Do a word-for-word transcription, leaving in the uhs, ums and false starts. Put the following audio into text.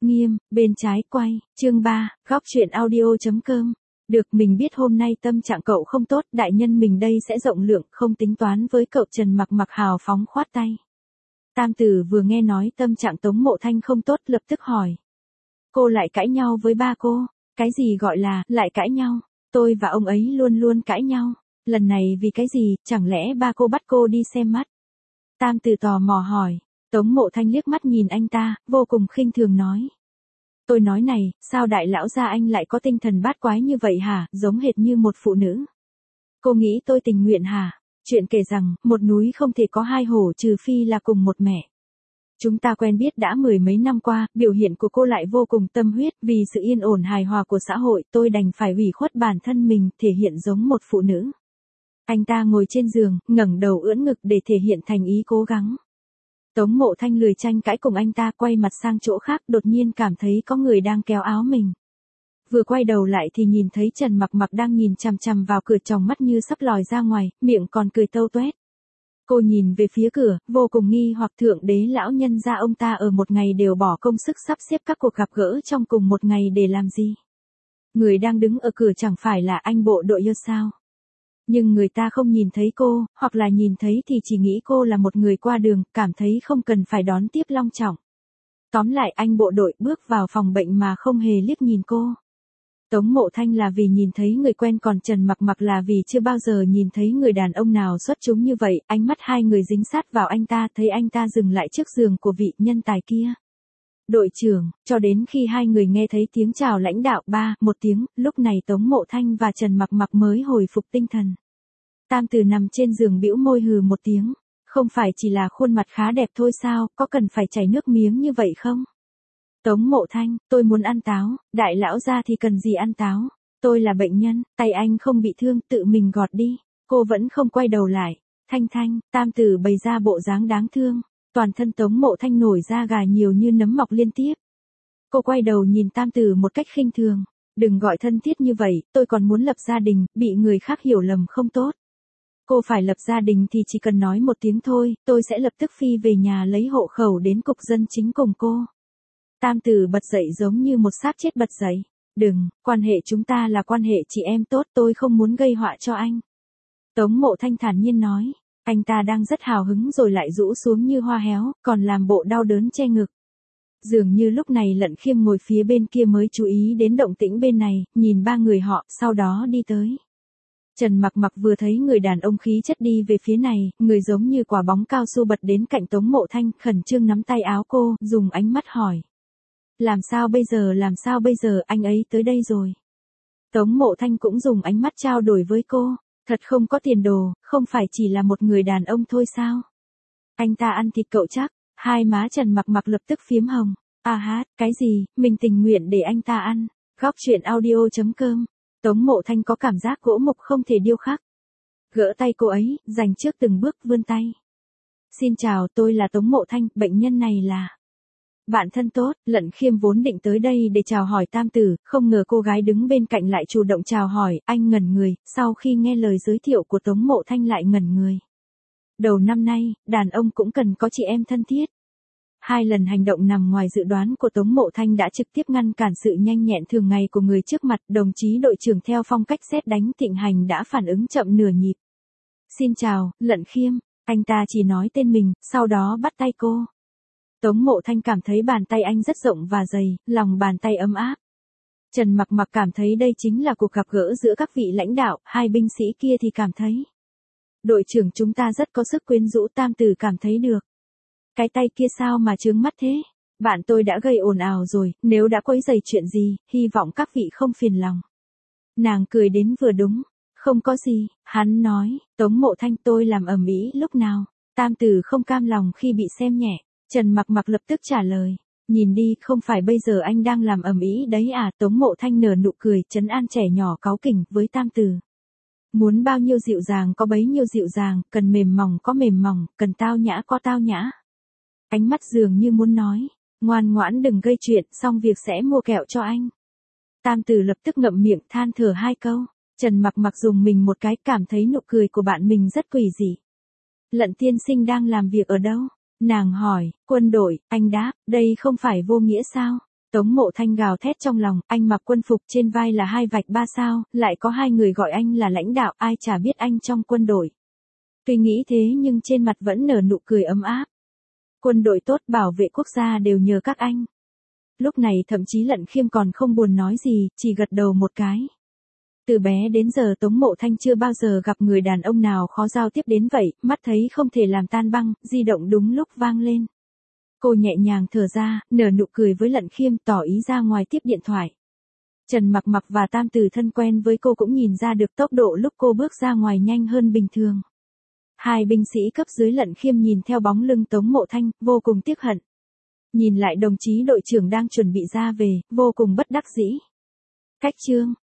Nghiêm, bên trái quay, chương ba, góc truyện audio.com. Được, mình biết hôm nay tâm trạng cậu không tốt, đại nhân mình đây sẽ rộng lượng, không tính toán với cậu. Trần Mặc Mặc hào phóng khoát tay. Tam Tử vừa nghe nói tâm trạng Tống Mộ Thanh không tốt lập tức hỏi. Cô lại cãi nhau với ba cô? Cái gì gọi là, lại cãi nhau? Tôi và ông ấy luôn luôn cãi nhau. Lần này vì cái gì, chẳng lẽ ba cô bắt cô đi xem mắt? Tam Tử tò mò hỏi. Tống Mộ Thanh liếc mắt nhìn anh ta, vô cùng khinh thường nói. Tôi nói này, sao đại lão gia anh lại có tinh thần bát quái như vậy hả, giống hệt như một phụ nữ. Cô nghĩ tôi tình nguyện hả? Chuyện kể rằng, một núi không thể có hai hổ trừ phi là cùng một mẹ. Chúng ta quen biết đã mười mấy năm qua, biểu hiện của cô lại vô cùng tâm huyết, vì sự yên ổn hài hòa của xã hội, tôi đành phải ủy khuất bản thân mình, thể hiện giống một phụ nữ. Anh ta ngồi trên giường, ngẩng đầu ưỡn ngực để thể hiện thành ý cố gắng. Tống Mộ Thanh lười tranh cãi cùng anh ta, quay mặt sang chỗ khác, đột nhiên cảm thấy có người đang kéo áo mình. Vừa quay đầu lại thì nhìn thấy Trần Mặc Mặc đang nhìn chằm chằm vào cửa, tròng mắt như sắp lòi ra ngoài, miệng còn cười tâu toét. Cô nhìn về phía cửa, vô cùng nghi hoặc, thượng đế lão nhân gia ông ta ở một ngày đều bỏ công sức sắp xếp các cuộc gặp gỡ trong cùng một ngày để làm gì? Người đang đứng ở cửa chẳng phải là anh bộ đội yêu sao? Nhưng người ta không nhìn thấy cô, hoặc là nhìn thấy thì chỉ nghĩ cô là một người qua đường, cảm thấy không cần phải đón tiếp long trọng. Tóm lại anh bộ đội bước vào phòng bệnh mà không hề liếc nhìn cô. Tống Mộ Thanh là vì nhìn thấy người quen, còn Trần Mặc Mặc là vì chưa bao giờ nhìn thấy người đàn ông nào xuất chúng như vậy. Ánh mắt hai người dính sát vào anh ta, thấy anh ta dừng lại trước giường của vị nhân tài kia. Đội trưởng, cho đến khi hai người nghe thấy tiếng chào lãnh đạo ba, một tiếng, lúc này Tống Mộ Thanh và Trần Mặc Mặc mới hồi phục tinh thần. Tam Tử nằm trên giường bĩu môi hừ một tiếng, không phải chỉ là khuôn mặt khá đẹp thôi sao, có cần phải chảy nước miếng như vậy không? Tống Mộ Thanh, tôi muốn ăn táo, đại lão gia thì cần gì ăn táo, tôi là bệnh nhân, tay anh không bị thương, tự mình gọt đi. Cô vẫn không quay đầu lại. Thanh Thanh, Tam Tử bày ra bộ dáng đáng thương. Toàn thân Tống Mộ Thanh nổi da gà nhiều như nấm mọc liên tiếp. Cô quay đầu nhìn Tam Tử một cách khinh thường. Đừng gọi thân thiết như vậy, tôi còn muốn lập gia đình, bị người khác hiểu lầm không tốt. Cô phải lập gia đình thì chỉ cần nói một tiếng thôi, tôi sẽ lập tức phi về nhà lấy hộ khẩu đến cục dân chính cùng cô. Tam Tử bật dậy giống như một xác chết bật dậy. Đừng, quan hệ chúng ta là quan hệ chị em tốt, tôi không muốn gây họa cho anh. Tống Mộ Thanh thản nhiên nói. Anh ta đang rất hào hứng rồi lại rũ xuống như hoa héo, còn làm bộ đau đớn che ngực. Dường như lúc này Lận Khiêm ngồi phía bên kia mới chú ý đến động tĩnh bên này, nhìn ba người họ, sau đó đi tới. Trần Mặc Mặc vừa thấy người đàn ông khí chất đi về phía này, người giống như quả bóng cao su bật đến cạnh Tống Mộ Thanh, khẩn trương nắm tay áo cô, dùng ánh mắt hỏi. Làm sao bây giờ, làm sao bây giờ, anh ấy tới đây rồi. Tống Mộ Thanh cũng dùng ánh mắt trao đổi với cô. Thật không có tiền đồ, không phải chỉ là một người đàn ông thôi sao? Anh ta ăn thịt cậu chắc? Hai má Trần Mặc Mặc lập tức phiếm hồng. À hát, cái gì, mình tình nguyện để anh ta ăn. Góc truyện audio.com. Tống Mộ Thanh có cảm giác gỗ mục không thể điêu khắc. Gỡ tay cô ấy, dành trước từng bước vươn tay. Xin chào, tôi là Tống Mộ Thanh, bệnh nhân này là... Bạn thân tốt. Lận Khiêm vốn định tới đây để chào hỏi Tam Tử, không ngờ cô gái đứng bên cạnh lại chủ động chào hỏi, anh ngẩn người, sau khi nghe lời giới thiệu của Tống Mộ Thanh lại ngẩn người. Đầu năm nay, đàn ông cũng cần có chị em thân thiết. Hai lần hành động nằm ngoài dự đoán của Tống Mộ Thanh đã trực tiếp ngăn cản sự nhanh nhẹn thường ngày của người trước mặt, đồng chí đội trưởng theo phong cách sét đánh thịnh hành đã phản ứng chậm nửa nhịp. Xin chào, Lận Khiêm, anh ta chỉ nói tên mình, sau đó bắt tay cô. Tống Mộ Thanh cảm thấy bàn tay anh rất rộng và dày, lòng bàn tay ấm áp. Trần Mặc Mặc cảm thấy đây chính là cuộc gặp gỡ giữa các vị lãnh đạo, hai binh sĩ kia thì cảm thấy. Đội trưởng chúng ta rất có sức quyến rũ, Tam Tử cảm thấy được. Cái tay kia sao mà chướng mắt thế? Bạn tôi đã gây ồn ào rồi, nếu đã quấy rầy chuyện gì, hy vọng các vị không phiền lòng. Nàng cười đến vừa đúng. Không có gì, hắn nói, Tống Mộ Thanh tôi làm ầm ĩ lúc nào? Tam Tử không cam lòng khi bị xem nhẹ. Trần Mặc Mặc lập tức trả lời, nhìn đi, không phải bây giờ anh đang làm ầm ĩ đấy à? Tống Mộ Thanh nở nụ cười, trấn an trẻ nhỏ cáu kỉnh với Tam Tử. Muốn bao nhiêu dịu dàng có bấy nhiêu dịu dàng, cần mềm mỏng có mềm mỏng, cần tao nhã có tao nhã. Ánh mắt dường như muốn nói, ngoan ngoãn đừng gây chuyện, xong việc sẽ mua kẹo cho anh. Tam Tử lập tức ngậm miệng than thở hai câu. Trần Mặc Mặc dùng mình một cái, cảm thấy nụ cười của bạn mình rất quỷ dị. Lận tiên sinh đang làm việc ở đâu? Nàng hỏi. Quân đội. Anh đáp, đây không phải vô nghĩa sao? Tống Mộ Thanh gào thét trong lòng, anh mặc quân phục trên vai là hai vạch ba sao, lại có hai người gọi anh là lãnh đạo, ai chả biết anh trong quân đội. Tuy nghĩ thế nhưng trên mặt vẫn nở nụ cười ấm áp. Quân đội tốt, bảo vệ quốc gia đều nhờ các anh. Lúc này thậm chí Lận Khiêm còn không buồn nói gì, chỉ gật đầu một cái. Từ bé đến giờ Tống Mộ Thanh chưa bao giờ gặp người đàn ông nào khó giao tiếp đến vậy, mắt thấy không thể làm tan băng, di động đúng lúc vang lên. Cô nhẹ nhàng thở ra, nở nụ cười với Lận Khiêm, tỏ ý ra ngoài tiếp điện thoại. Trần Mặc Mặc và Tam Từ thân quen với cô cũng nhìn ra được tốc độ lúc cô bước ra ngoài nhanh hơn bình thường. Hai binh sĩ cấp dưới Lận Khiêm nhìn theo bóng lưng Tống Mộ Thanh, vô cùng tiếc hận. Nhìn lại đồng chí đội trưởng đang chuẩn bị ra về, vô cùng bất đắc dĩ. Cách chương